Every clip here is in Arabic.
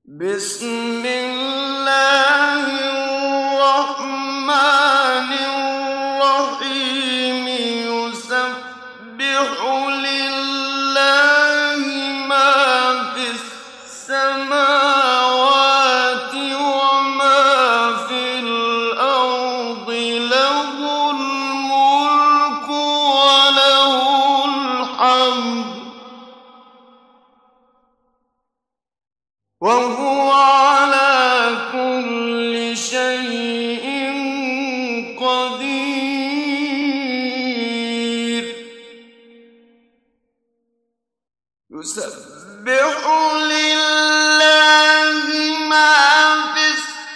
بسم الله الرحمن الرحيم يسبح لله ما في السماوات وما في الأرض له الملك وله الحمد وهو على كل شيء قدير يسبح لله ما في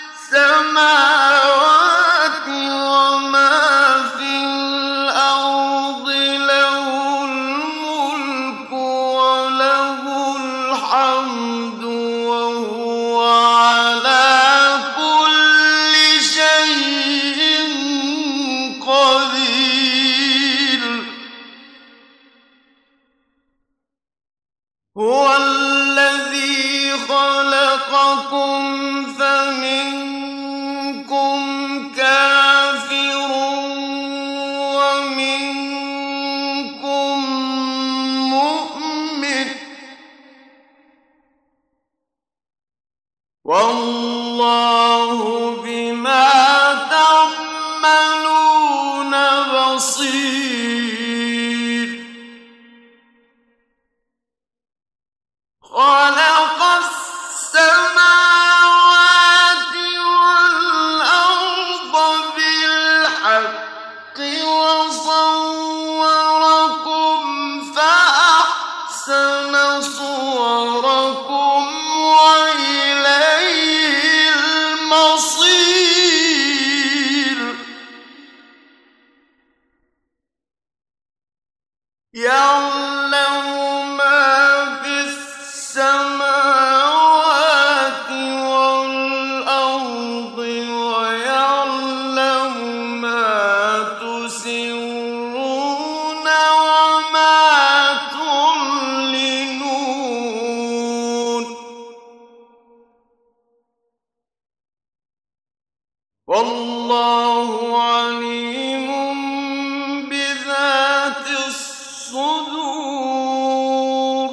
السماوات وما في الأرض له الملك وله الحمد وهو على كل شيء قدير هو الذي خلقكم فمنكم كافر ومنكم مؤمن والله بما تعملون بصير خلق السماوات والأرض بالحق وصوركم فأحسن صوركم وإليه المصير يعلم ما في السماوات والأرض ويعلم ما تسرون وما تعلنون والله عليم بذات الصدور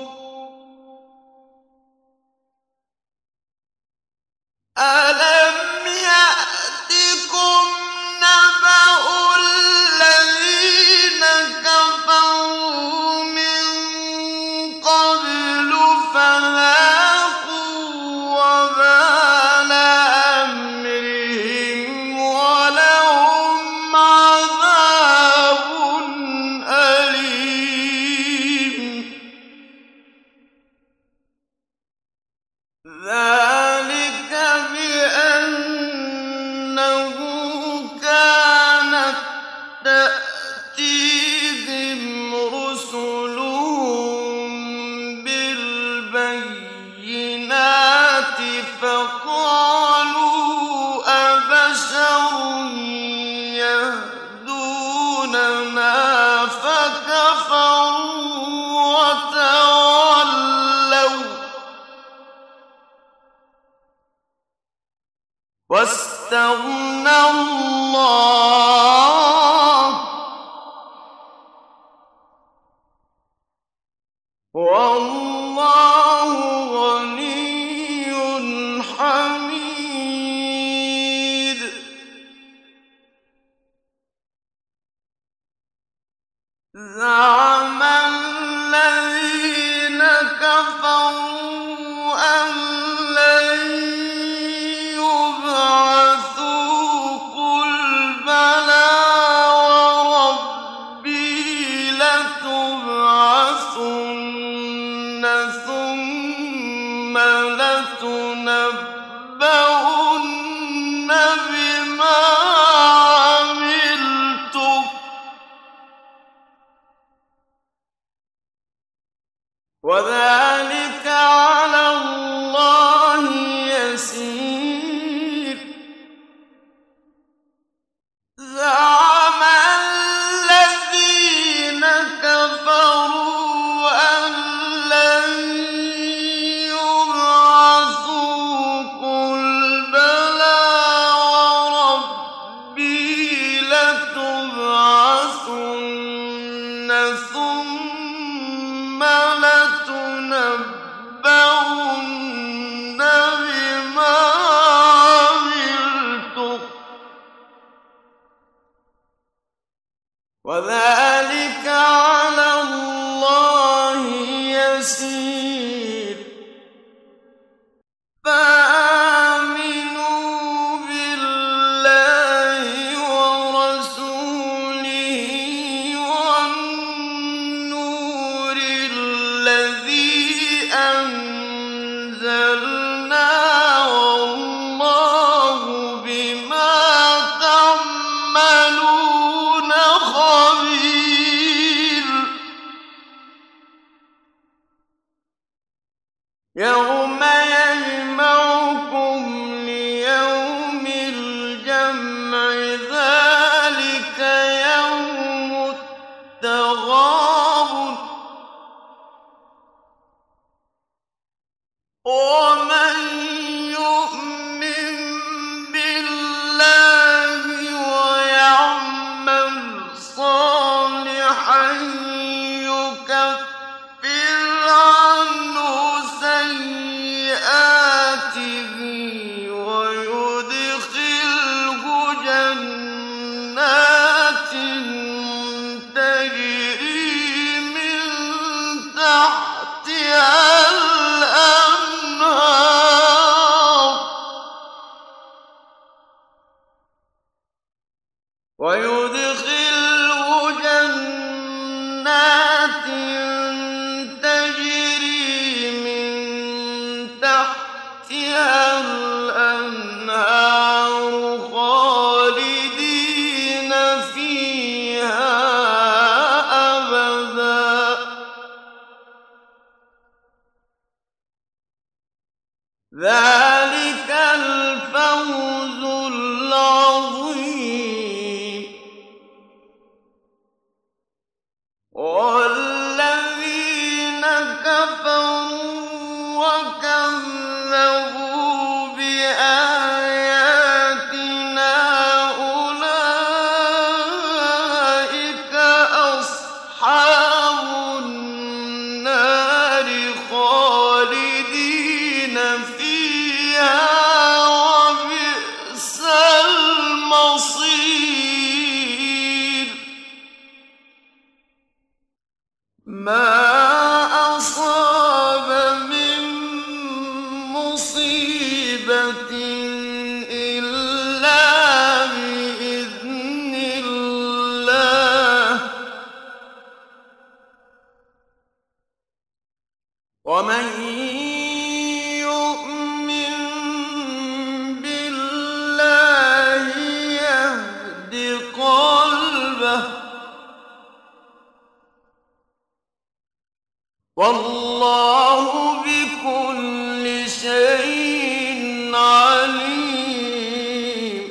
ألم يأتكم نبأ الذين كفروا من قبل فذاقوا وبال أمرهم ولهم عذاب أليم ذلك بأنه كانت تأتيهم رسلهم بالبينات فقالوا أبشر يهدوننا فكفروا وتولوا واستغنى الله والله غني حميد زعم الذين كفروا أن لن يبعثوا قل بلى وربي لتبعثن ثم لتنبؤن بما عملتم وذلك على الله يسير زعم الذين كفروا أن لن يبعثوا ومن يؤمن بالله ويعمل صالحا يكفر عنه سيئاته ويدخله جنات تجري من تحتها الأنهار خالدين فيها أبدا ذلك الفوز العظيم والذين كفروا وكذبوا بآياتنا أولئك أصحاب النار خالدين فيها وبئس المصير ما أصاب من مصيبة إلا بإذن الله ومن يؤمن بالله يهد قلبه والله بكل شيء عليم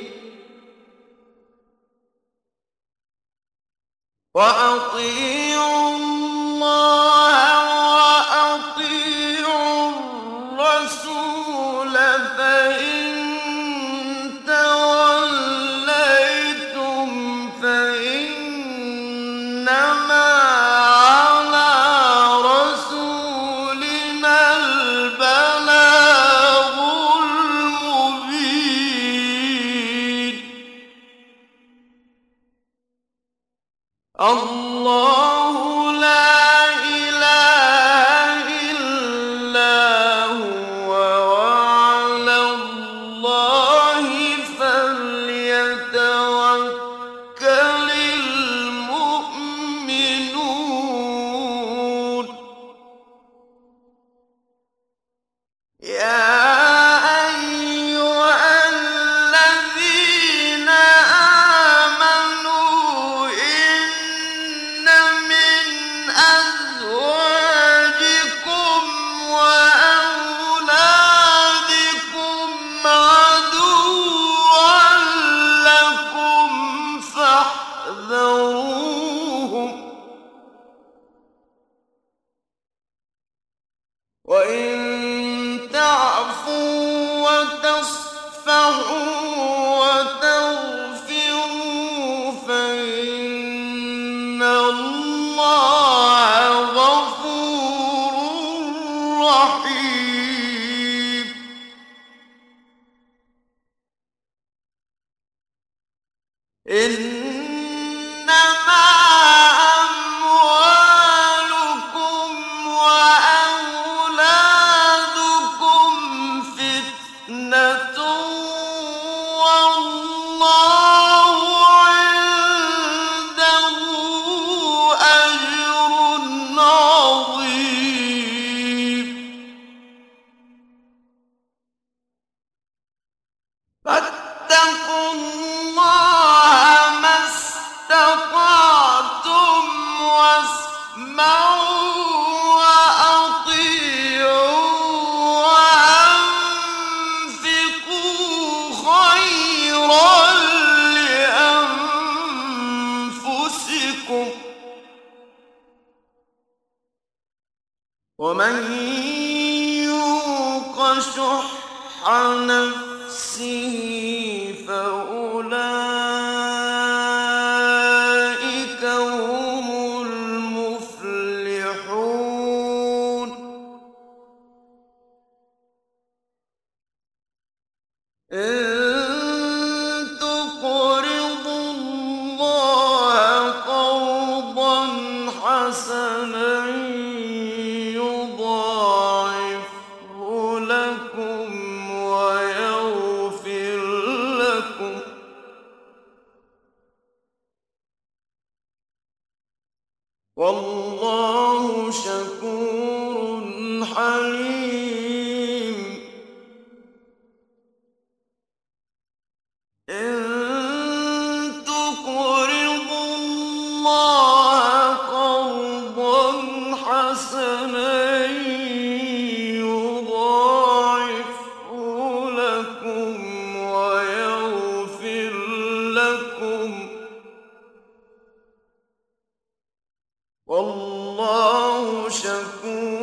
وأطيعوا الله وأطيعوا الرسول فإن توليتم فإنما على رسولنا البلاغ المبين الله لا إله إلا هو وعلى الله فليتوكل المؤمنون يا أيها الذين آمنوا إن من أزواجكم وأولادكم عدوا لكم فاحذروهم وإن تعفوا وتصفحوا وتغفروا فإن الله غفور رحيم إنما أموالكم وأولادكم فتنة والله عنده أجر عظيم فاتقوا الله ما شُحَّ نَفْسِهِ فَأُولَٰئِكَ هُمُ الْمُفْلِحُونَ إِن تُقْرِضُوا اللَّهَ قَرْضًا حَسَنًا يُضَاعِفْهُ لَكُمْ وَيَغْفِرْ لَكُمْ ۚ وَاللَّهُ شَكُورٌ حَلِيمٌ إِن تُقْرِضُوا اللَّهَ قَرْضًا حَسَنًا يُضَاعِفْهُ لَكُمْ وَيَغْفِرْ لَكُمْ ۚ وَاللَّهُ شَكُورٌ